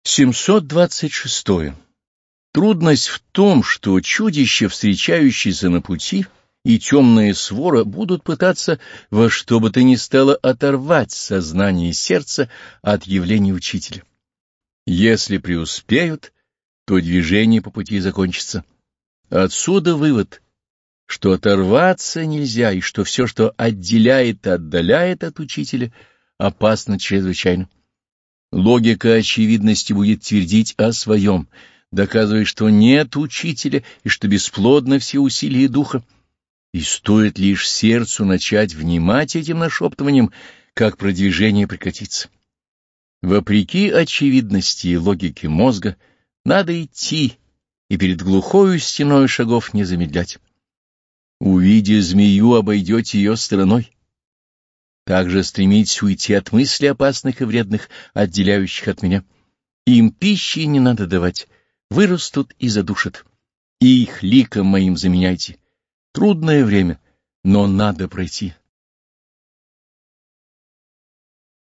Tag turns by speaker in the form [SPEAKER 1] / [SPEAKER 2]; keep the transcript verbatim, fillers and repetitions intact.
[SPEAKER 1] семьсот двадцать шесть. Трудность в том, что чудища, встречающиеся на пути, и темная свора будут пытаться во что бы то ни стало оторвать сознание и сердце от явления учителя. Если преуспеют, то движение по пути закончится. Отсюда вывод, что оторваться нельзя, и что все, что отделяет и отдаляет от учителя, опасно чрезвычайно. Логика очевидности будет твердить о своем, доказывая, что нет учителя и что бесплодны все усилия духа. И стоит лишь сердцу начать внимать этим нашептыванием, как продвижение прекратится. Вопреки очевидности и логике мозга надо идти и перед глухою стеною шагов не замедлять. Увидя змею, обойдете ее стороной. Также стремитесь уйти от мыслей опасных и вредных, отделяющих от меня. Им пищи не надо давать, вырастут и задушат. И их ликом моим заменяйте. Трудное время, но надо пройти.